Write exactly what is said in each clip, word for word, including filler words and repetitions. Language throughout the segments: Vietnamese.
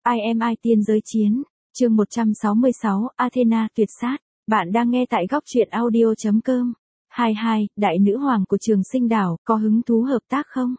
I am I tiên giới chiến, chương một trăm sáu mươi sáu, Athena tuyệt sát. Bạn đang nghe tại góc truyện audio chấm com. hai hai, đại nữ hoàng của Trường Sinh đảo, có hứng thú hợp tác không?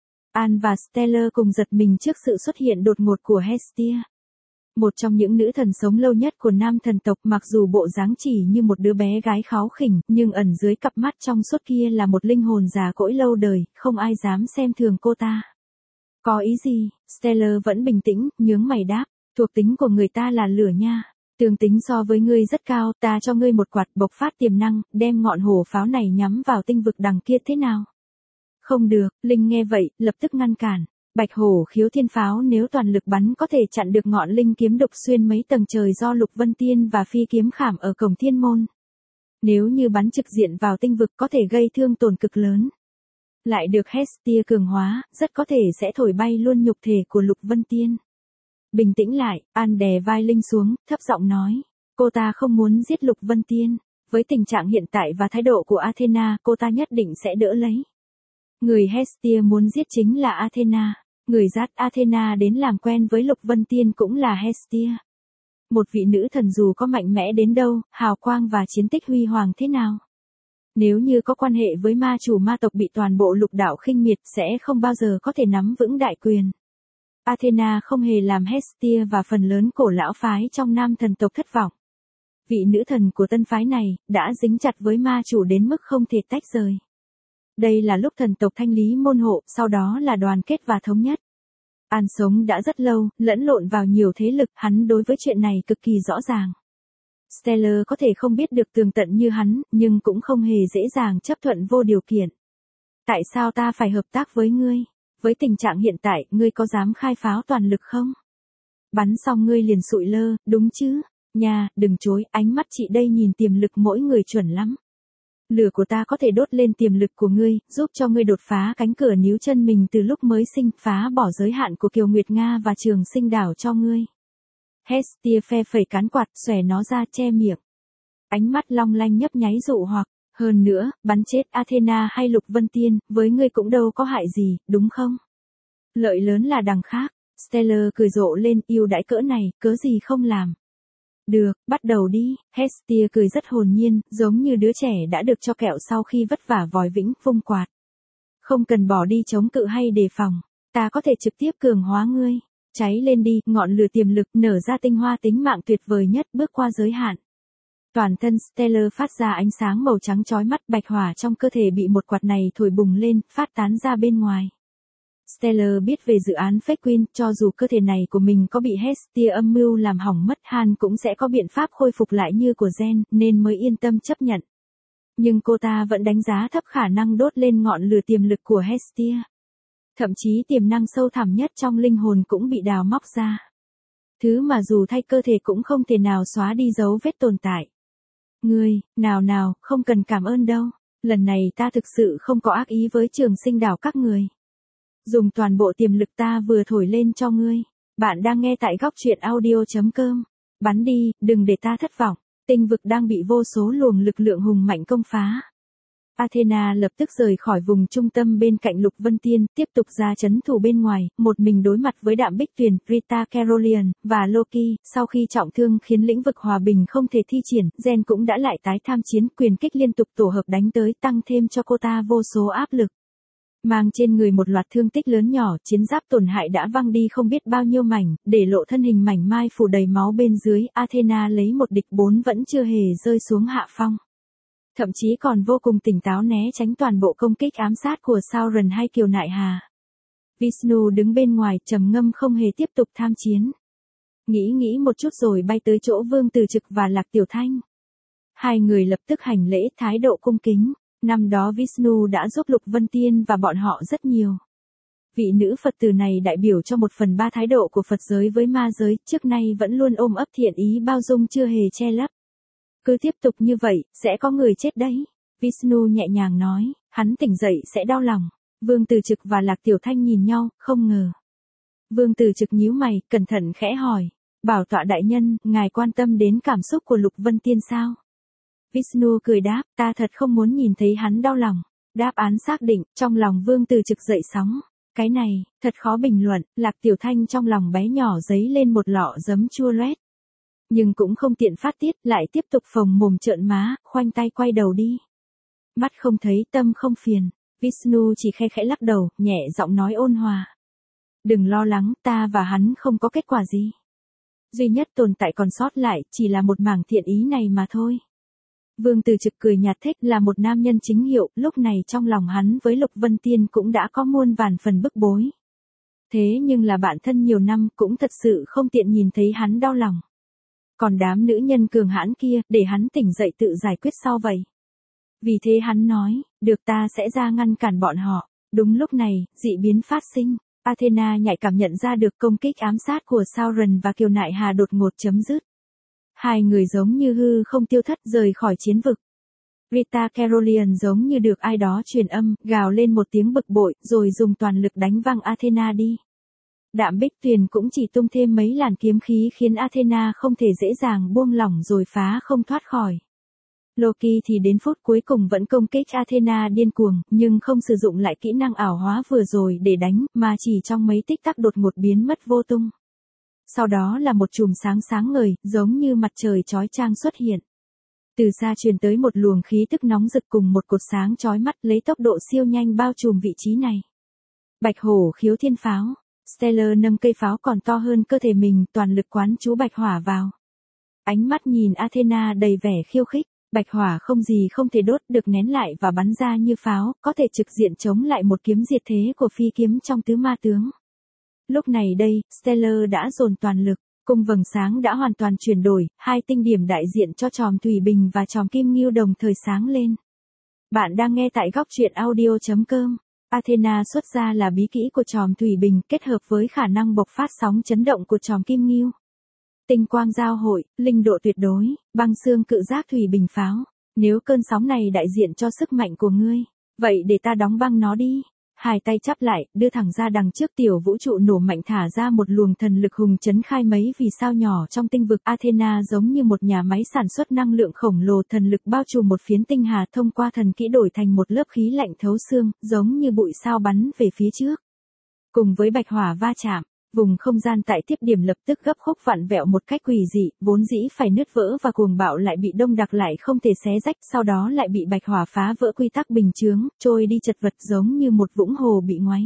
An và Stellar cùng giật mình trước sự xuất hiện đột ngột của Hestia. Một trong những nữ thần sống lâu nhất của nam thần tộc, mặc dù bộ dáng chỉ như một đứa bé gái kháu khỉnh, nhưng ẩn dưới cặp mắt trong suốt kia là một linh hồn già cỗi lâu đời, không ai dám xem thường cô ta. Có ý gì? Stellar vẫn bình tĩnh, nhướng mày đáp, thuộc tính của người ta là lửa nha. Tương tính so với ngươi rất cao, ta cho ngươi một quạt bộc phát tiềm năng, đem ngọn hổ pháo này nhắm vào tinh vực đằng kia thế nào? Không được, Linh nghe vậy, lập tức ngăn cản. Bạch hổ khiếu thiên pháo nếu toàn lực bắn có thể chặn được ngọn linh kiếm đục xuyên mấy tầng trời do Lục Vân Tiên và phi kiếm khảm ở cổng thiên môn. Nếu như bắn trực diện vào tinh vực có thể gây thương tổn cực lớn. Lại được Hestia cường hóa, rất có thể sẽ thổi bay luôn nhục thể của Lục Vân Tiên. Bình tĩnh lại, An đè vai Linh xuống, thấp giọng nói. Cô ta không muốn giết Lục Vân Tiên. Với tình trạng hiện tại và thái độ của Athena, cô ta nhất định sẽ đỡ lấy. Người Hestia muốn giết chính là Athena. Người dắt Athena đến làm quen với Lục Vân Tiên cũng là Hestia. Một vị nữ thần dù có mạnh mẽ đến đâu, hào quang và chiến tích huy hoàng thế nào. Nếu như có quan hệ với ma chủ ma tộc bị toàn bộ lục đạo khinh miệt sẽ không bao giờ có thể nắm vững đại quyền. Athena không hề làm Hestia và phần lớn cổ lão phái trong nam thần tộc thất vọng. Vị nữ thần của tân phái này đã dính chặt với ma chủ đến mức không thể tách rời. Đây là lúc thần tộc thanh lý môn hộ, sau đó là đoàn kết và thống nhất. An sống đã rất lâu, lẫn lộn vào nhiều thế lực, hắn đối với chuyện này cực kỳ rõ ràng. Stellar có thể không biết được tường tận như hắn, nhưng cũng không hề dễ dàng chấp thuận vô điều kiện. Tại sao ta phải hợp tác với ngươi? Với tình trạng hiện tại, ngươi có dám khai pháo toàn lực không? Bắn xong ngươi liền sụi lơ, đúng chứ? Nha, đừng chối, ánh mắt chị đây nhìn tiềm lực mỗi người chuẩn lắm. Lửa của ta có thể đốt lên tiềm lực của ngươi, giúp cho ngươi đột phá cánh cửa níu chân mình từ lúc mới sinh, phá bỏ giới hạn của Kiều Nguyệt Nga và Trường Sinh đảo cho ngươi. Hestia phe phẩy cán quạt, xòe nó ra che miệng. Ánh mắt long lanh nhấp nháy dụ hoặc, hơn nữa, bắn chết Athena hay Lục Vân Tiên, với ngươi cũng đâu có hại gì, đúng không? Lợi lớn là đằng khác. Stellar cười rộ lên, yêu đãi cỡ này, cớ gì không làm. Được, bắt đầu đi. Hestia cười rất hồn nhiên, giống như đứa trẻ đã được cho kẹo sau khi vất vả vòi vĩnh, vung quạt. Không cần bỏ đi chống cự hay đề phòng, ta có thể trực tiếp cường hóa ngươi. Cháy lên đi, ngọn lửa tiềm lực nở ra tinh hoa tính mạng tuyệt vời nhất, bước qua giới hạn. Toàn thân Stellar phát ra ánh sáng màu trắng chói mắt, bạch hỏa trong cơ thể bị một quạt này thổi bùng lên, phát tán ra bên ngoài. Stellar biết về dự án Fake Queen, cho dù cơ thể này của mình có bị Hestia âm mưu làm hỏng mất, Han cũng sẽ có biện pháp khôi phục lại như của Gen, nên mới yên tâm chấp nhận. Nhưng cô ta vẫn đánh giá thấp khả năng đốt lên ngọn lửa tiềm lực của Hestia. Thậm chí tiềm năng sâu thẳm nhất trong linh hồn cũng bị đào móc ra. Thứ mà dù thay cơ thể cũng không thể nào xóa đi dấu vết tồn tại. Ngươi, nào nào, không cần cảm ơn đâu. Lần này ta thực sự không có ác ý với Trường Sinh đảo các người. Dùng toàn bộ tiềm lực ta vừa thổi lên cho ngươi. Bạn đang nghe tại góc truyện audio chấm com. Bắn đi, đừng để ta thất vọng. Tinh vực đang bị vô số luồng lực lượng hùng mạnh công phá. Athena lập tức rời khỏi vùng trung tâm bên cạnh Lục Vân Tiên, tiếp tục ra chấn thủ bên ngoài, một mình đối mặt với Đạm Bích Tuyền, Rita Carolian, và Loki. Sau khi trọng thương khiến lĩnh vực hòa bình không thể thi triển, Gen cũng đã lại tái tham chiến, quyền kích liên tục tổ hợp đánh tới, tăng thêm cho cô ta vô số áp lực. Mang trên người một loạt thương tích lớn nhỏ, chiến giáp tổn hại đã văng đi không biết bao nhiêu mảnh, để lộ thân hình mảnh mai phủ đầy máu bên dưới. Athena lấy một địch bốn vẫn chưa hề rơi xuống hạ phong. Thậm chí còn vô cùng tỉnh táo né tránh toàn bộ công kích ám sát của Sauron hay Kiều Nại Hà. Vishnu đứng bên ngoài trầm ngâm không hề tiếp tục tham chiến. Nghĩ nghĩ một chút rồi bay tới chỗ Vương Từ Trực và Lạc Tiểu Thanh. Hai người lập tức hành lễ, thái độ cung kính. Năm đó Vishnu đã giúp Lục Vân Tiên và bọn họ rất nhiều. Vị nữ Phật tử này đại biểu cho một phần ba thái độ của Phật giới với ma giới, trước nay vẫn luôn ôm ấp thiện ý bao dung chưa hề che lấp. Cứ tiếp tục như vậy, sẽ có người chết đấy. Vishnu nhẹ nhàng nói, hắn tỉnh dậy sẽ đau lòng. Vương Từ Trực và Lạc Tiểu Thanh nhìn nhau, không ngờ. Vương Từ Trực nhíu mày, cẩn thận khẽ hỏi. Bảo tọa đại nhân, ngài quan tâm đến cảm xúc của Lục Vân Tiên sao? Vishnu cười đáp, ta thật không muốn nhìn thấy hắn đau lòng. Đáp án xác định, trong lòng Vương Từ Trực dậy sóng. Cái này, thật khó bình luận, Lạc Tiểu Thanh trong lòng bé nhỏ dấy lên một lọ giấm chua loét. Nhưng cũng không tiện phát tiết, lại tiếp tục phồng mồm trợn má, khoanh tay quay đầu đi. Mắt không thấy, tâm không phiền. Vishnu chỉ khe khẽ lắc đầu, nhẹ giọng nói ôn hòa. Đừng lo lắng, ta và hắn không có kết quả gì. Duy nhất tồn tại còn sót lại, chỉ là một mảng thiện ý này mà thôi. Vương Từ Trực cười nhạt thích là một nam nhân chính hiệu, lúc này trong lòng hắn với Lục Vân Tiên cũng đã có muôn vàn phần bức bối. Thế nhưng là bạn thân nhiều năm cũng thật sự không tiện nhìn thấy hắn đau lòng. Còn đám nữ nhân cường hãn kia, để hắn tỉnh dậy tự giải quyết sau vậy. Vì thế hắn nói, được ta sẽ ra ngăn cản bọn họ. Đúng lúc này, dị biến phát sinh. Athena nhạy cảm nhận ra được công kích ám sát của Sauron và Kiều Nại Hà đột ngột chấm dứt. Hai người giống như hư không tiêu thất rời khỏi chiến vực. Rita Caroline giống như được ai đó truyền âm, gào lên một tiếng bực bội, rồi dùng toàn lực đánh văng Athena đi. Đạm Bích Tuyền cũng chỉ tung thêm mấy làn kiếm khí khiến Athena không thể dễ dàng buông lỏng rồi phá không thoát khỏi. Loki thì đến phút cuối cùng vẫn công kích Athena điên cuồng, nhưng không sử dụng lại kỹ năng ảo hóa vừa rồi để đánh, mà chỉ trong mấy tích tắc đột ngột biến mất vô tung. Sau đó là một chùm sáng sáng ngời, giống như mặt trời chói chang xuất hiện. Từ xa truyền tới một luồng khí tức nóng rực cùng một cột sáng chói mắt lấy tốc độ siêu nhanh bao trùm vị trí này. Bạch hổ khiếu thiên pháo. Stellar nâng cây pháo còn to hơn cơ thể mình, toàn lực quán chú bạch hỏa vào. Ánh mắt nhìn Athena đầy vẻ khiêu khích. Bạch hỏa không gì không thể đốt được nén lại và bắn ra như pháo, có thể trực diện chống lại một kiếm diệt thế của phi kiếm trong tứ ma tướng. Lúc này đây, Stellar đã dồn toàn lực, cung vầng sáng đã hoàn toàn chuyển đổi, hai tinh điểm đại diện cho chòm thủy bình và chòm kim ngưu đồng thời sáng lên. Bạn đang nghe tại góc truyện audio chấm com. Athena xuất ra là bí kỹ của chòm thủy bình kết hợp với khả năng bộc phát sóng chấn động của chòm kim ngưu. Tinh quang giao hội, linh độ tuyệt đối, băng xương cự giác thủy bình pháo. Nếu cơn sóng này đại diện cho sức mạnh của ngươi, vậy để ta đóng băng nó đi. Hai tay chắp lại, đưa thẳng ra đằng trước tiểu vũ trụ nổ mạnh thả ra một luồng thần lực hùng chấn khai mấy vì sao nhỏ trong tinh vực. Athena giống như một nhà máy sản xuất năng lượng khổng lồ, thần lực bao trùm một phiến tinh hà thông qua thần kỹ đổi thành một lớp khí lạnh thấu xương, giống như bụi sao bắn về phía trước. Cùng với bạch hỏa va chạm, vùng không gian tại tiếp điểm lập tức gấp khúc vặn vẹo một cách quỷ dị, vốn dĩ phải nứt vỡ và cuồng bạo lại bị đông đặc lại không thể xé rách, sau đó lại bị bạch hỏa phá vỡ quy tắc bình chướng, trôi đi chật vật giống như một vũng hồ bị ngoáy.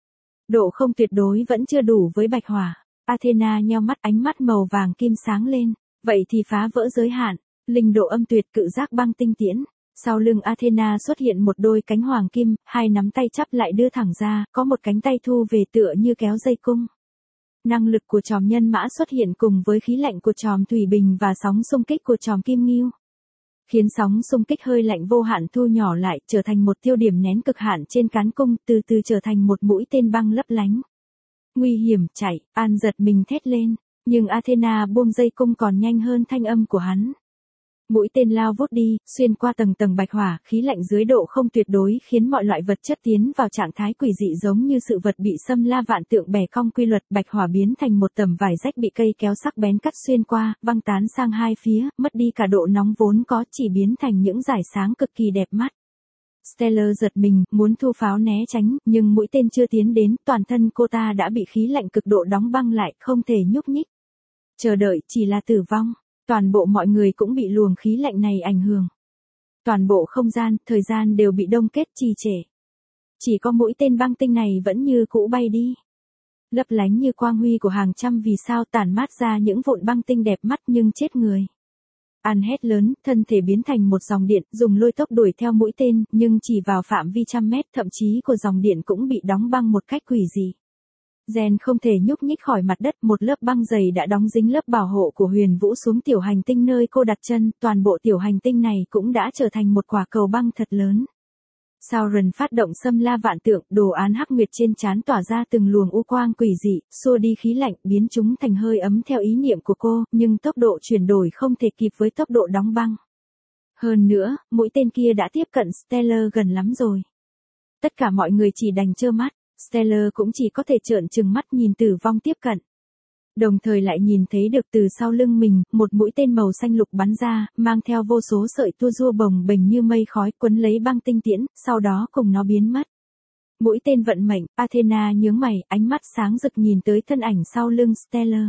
Độ không tuyệt đối vẫn chưa đủ với bạch hỏa. Athena nheo mắt, ánh mắt màu vàng kim sáng lên. Vậy thì phá vỡ giới hạn, linh độ âm tuyệt cự giác băng tinh tiễn. Sau lưng Athena xuất hiện một đôi cánh hoàng kim, hai nắm tay chắp lại đưa thẳng ra, có một cánh tay thu về tựa như kéo dây cung. Năng lực của chòm nhân mã xuất hiện cùng với khí lạnh của chòm thủy bình và sóng xung kích của chòm kim ngưu, khiến sóng xung kích hơi lạnh vô hạn thu nhỏ lại, trở thành một tiêu điểm nén cực hạn trên cán cung, từ từ trở thành một mũi tên băng lấp lánh. Nguy hiểm, chạy, An giật mình thét lên, nhưng Athena buông dây cung còn nhanh hơn thanh âm của hắn. Mũi tên lao vút đi, xuyên qua tầng tầng bạch hỏa, khí lạnh dưới độ không tuyệt đối khiến mọi loại vật chất tiến vào trạng thái quỷ dị giống như sự vật bị xâm la vạn tượng bẻ cong quy luật. Bạch hỏa biến thành một tầm vải rách bị cây kéo sắc bén cắt xuyên qua, văng tán sang hai phía, mất đi cả độ nóng vốn có, chỉ biến thành những dải sáng cực kỳ đẹp mắt. Stellar giật mình, muốn thu pháo né tránh, nhưng mũi tên chưa tiến đến, toàn thân cô ta đã bị khí lạnh cực độ đóng băng lại, không thể nhúc nhích. Chờ đợi chỉ là tử vong. Toàn bộ mọi người cũng bị luồng khí lạnh này ảnh hưởng. Toàn bộ không gian, thời gian đều bị đông kết trì trệ. Chỉ có mũi tên băng tinh này vẫn như cũ bay đi. Lấp lánh như quang huy của hàng trăm vì sao tản mát ra những vụn băng tinh đẹp mắt nhưng chết người. An hét lớn, thân thể biến thành một dòng điện, dùng lôi tốc đuổi theo mũi tên, nhưng chỉ vào phạm vi trăm mét, thậm chí của dòng điện cũng bị đóng băng một cách quỷ dị. Gen không thể nhúc nhích khỏi mặt đất, một lớp băng dày đã đóng dính lớp bảo hộ của Huyền Vũ xuống tiểu hành tinh nơi cô đặt chân, toàn bộ tiểu hành tinh này cũng đã trở thành một quả cầu băng thật lớn. Sauron phát động xâm la vạn tượng, đồ án hắc nguyệt trên trán tỏa ra từng luồng u quang quỷ dị, xua đi khí lạnh, biến chúng thành hơi ấm theo ý niệm của cô, nhưng tốc độ chuyển đổi không thể kịp với tốc độ đóng băng. Hơn nữa, mũi tên kia đã tiếp cận Stellar gần lắm rồi. Tất cả mọi người chỉ đành trơ mắt. Stellar cũng chỉ có thể trợn trừng mắt nhìn tử vong tiếp cận. Đồng thời lại nhìn thấy được từ sau lưng mình, một mũi tên màu xanh lục bắn ra, mang theo vô số sợi tua rua bồng bềnh như mây khói, quấn lấy băng tinh tiễn, sau đó cùng nó biến mất. Mũi tên vận mệnh, Athena nhướng mày, ánh mắt sáng rực nhìn tới thân ảnh sau lưng Stellar.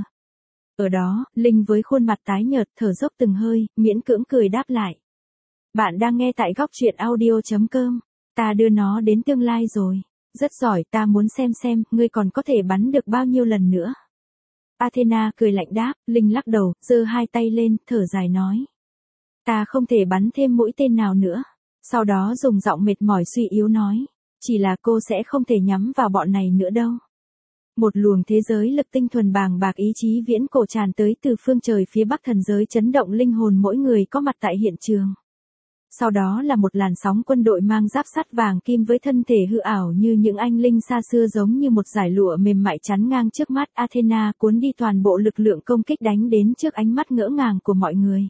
Ở đó, Linh với khuôn mặt tái nhợt thở dốc từng hơi, miễn cưỡng cười đáp lại. Bạn đang nghe tại góc truyện audio.com. Ta đưa nó đến tương lai rồi. Rất giỏi, ta muốn xem xem, ngươi còn có thể bắn được bao nhiêu lần nữa. Athena cười lạnh đáp, Linh lắc đầu, giơ hai tay lên, thở dài nói. Ta không thể bắn thêm mũi tên nào nữa. Sau đó dùng giọng mệt mỏi suy yếu nói. Chỉ là cô sẽ không thể nhắm vào bọn này nữa đâu. Một luồng thế giới lực tinh thuần bàng bạc ý chí viễn cổ tràn tới từ phương trời phía bắc thần giới chấn động linh hồn mỗi người có mặt tại hiện trường. Sau đó là một làn sóng quân đội mang giáp sắt vàng kim với thân thể hư ảo như những anh linh xa xưa giống như một dải lụa mềm mại chắn ngang trước mắt Athena cuốn đi toàn bộ lực lượng công kích đánh đến trước ánh mắt ngỡ ngàng của mọi người.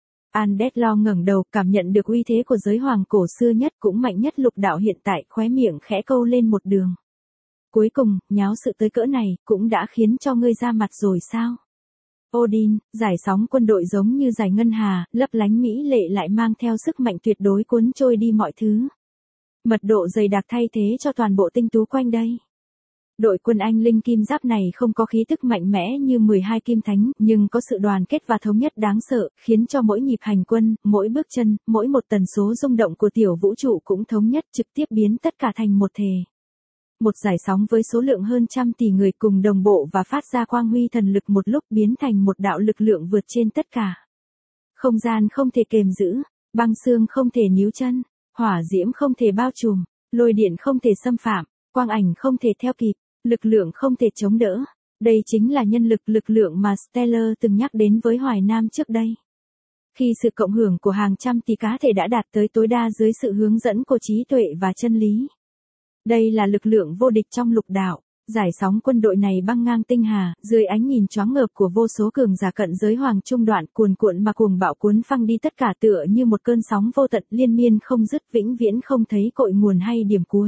Andeslo ngẩng đầu cảm nhận được uy thế của giới hoàng cổ xưa nhất cũng mạnh nhất lục đạo hiện tại khóe miệng khẽ câu lên một đường. Cuối cùng, nháo sự tới cỡ này cũng đã khiến cho ngươi ra mặt rồi sao? Odin, giải sóng quân đội giống như giải ngân hà, lấp lánh mỹ lệ lại mang theo sức mạnh tuyệt đối cuốn trôi đi mọi thứ. Mật độ dày đặc thay thế cho toàn bộ tinh tú quanh đây. Đội quân anh linh kim giáp này không có khí tức mạnh mẽ như mười hai kim thánh, nhưng có sự đoàn kết và thống nhất đáng sợ, khiến cho mỗi nhịp hành quân, mỗi bước chân, mỗi một tần số rung động của tiểu vũ trụ cũng thống nhất trực tiếp biến tất cả thành một thể. Một giải sóng với số lượng hơn trăm tỷ người cùng đồng bộ và phát ra quang huy thần lực một lúc biến thành một đạo lực lượng vượt trên tất cả. Không gian không thể kềm giữ, băng xương không thể níu chân, hỏa diễm không thể bao trùm, lôi điện không thể xâm phạm, quang ảnh không thể theo kịp, lực lượng không thể chống đỡ. Đây chính là nhân lực lực lượng mà Stellar từng nhắc đến với Hoài Nam trước đây. Khi sự cộng hưởng của hàng trăm tỷ cá thể đã đạt tới tối đa dưới sự hướng dẫn của trí tuệ và chân lý. Đây là lực lượng vô địch trong lục đạo, giải sóng quân đội này băng ngang tinh hà, dưới ánh nhìn choáng ngợp của vô số cường giả cận giới hoàng trung đoạn cuồn cuộn mà cuồng bạo cuốn phăng đi tất cả tựa như một cơn sóng vô tận liên miên không dứt vĩnh viễn không thấy cội nguồn hay điểm cuối.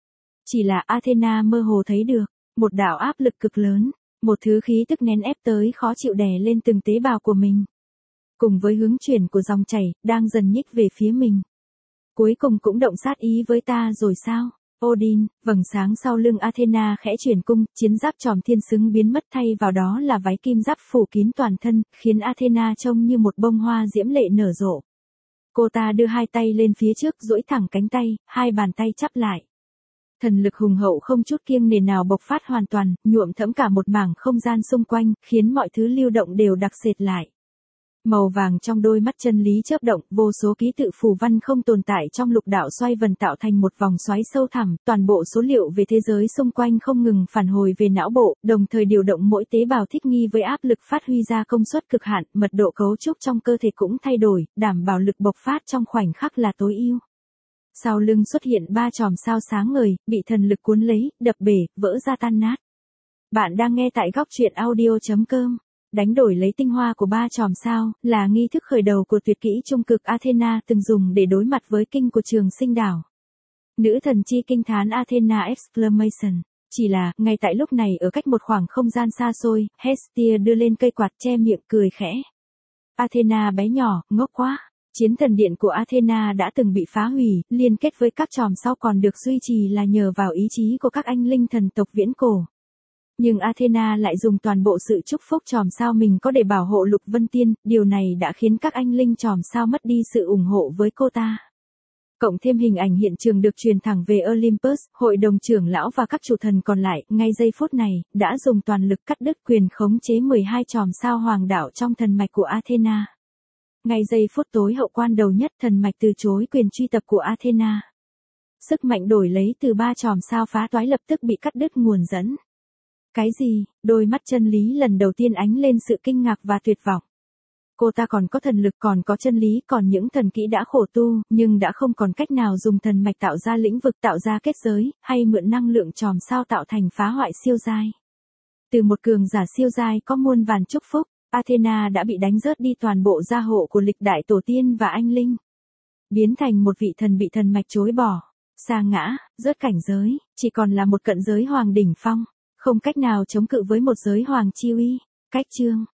Chỉ là Athena mơ hồ thấy được, một đạo áp lực cực lớn, một thứ khí tức nén ép tới khó chịu đè lên từng tế bào của mình. Cùng với hướng chuyển của dòng chảy, đang dần nhích về phía mình. Cuối cùng cũng động sát ý với ta rồi sao? Odin, vầng sáng sau lưng Athena khẽ chuyển cung, chiến giáp tròm thiên xứng biến mất thay vào đó là váy kim giáp phủ kín toàn thân, khiến Athena trông như một bông hoa diễm lệ nở rộ. Cô ta đưa hai tay lên phía trước duỗi thẳng cánh tay, hai bàn tay chắp lại. Thần lực hùng hậu không chút kiêng nề nào bộc phát hoàn toàn, nhuộm thẫm cả một mảng không gian xung quanh, khiến mọi thứ lưu động đều đặc sệt lại. Màu vàng trong đôi mắt chân lý chớp động, vô số ký tự phù văn không tồn tại trong lục đạo xoay vần tạo thành một vòng xoáy sâu thẳm, toàn bộ số liệu về thế giới xung quanh không ngừng phản hồi về não bộ, đồng thời điều động mỗi tế bào thích nghi với áp lực phát huy ra công suất cực hạn, mật độ cấu trúc trong cơ thể cũng thay đổi, đảm bảo lực bộc phát trong khoảnh khắc là tối ưu. Sau lưng xuất hiện ba chòm sao sáng ngời, bị thần lực cuốn lấy, đập bể, vỡ ra tan nát. Bạn đang nghe tại góc truyện audio.com. Đánh đổi lấy tinh hoa của ba chòm sao, là nghi thức khởi đầu của tuyệt kỹ trung cực Athena từng dùng để đối mặt với kinh của Trường Sinh đảo. Nữ thần chi kinh thán Athena exclamation. Chỉ là, ngay tại lúc này ở cách một khoảng không gian xa xôi, Hestia đưa lên cây quạt che miệng cười khẽ. Athena bé nhỏ, ngốc quá. Chiến thần điện của Athena đã từng bị phá hủy, liên kết với các chòm sao còn được duy trì là nhờ vào ý chí của các anh linh thần tộc viễn cổ. Nhưng Athena lại dùng toàn bộ sự chúc phúc chòm sao mình có để bảo hộ Lục Vân Tiên, điều này đã khiến các anh linh chòm sao mất đi sự ủng hộ với cô ta. Cộng thêm hình ảnh hiện trường được truyền thẳng về Olympus, hội đồng trưởng lão và các chủ thần còn lại, ngay giây phút này, đã dùng toàn lực cắt đứt quyền khống chế mười hai chòm sao hoàng đạo trong thần mạch của Athena. Ngay giây phút tối hậu quan đầu nhất thần mạch từ chối quyền truy tập của Athena. Sức mạnh đổi lấy từ ba chòm sao phá toái lập tức bị cắt đứt nguồn dẫn. Cái gì? Đôi mắt chân lý lần đầu tiên ánh lên sự kinh ngạc và tuyệt vọng. Cô ta còn có thần lực, còn có chân lý, còn những thần kỹ đã khổ tu, nhưng đã không còn cách nào dùng thần mạch tạo ra lĩnh vực, tạo ra kết giới, hay mượn năng lượng chòm sao tạo thành phá hoại siêu giai. Từ một cường giả siêu giai có muôn vàn chúc phúc, Athena đã bị đánh rớt đi toàn bộ gia hộ của lịch đại tổ tiên và anh linh. Biến thành một vị thần bị thần mạch chối bỏ, sa ngã, rớt cảnh giới, chỉ còn là một cận giới hoàng đỉnh phong. Không cách nào chống cự với một giới hoàng chi uy. Cách chương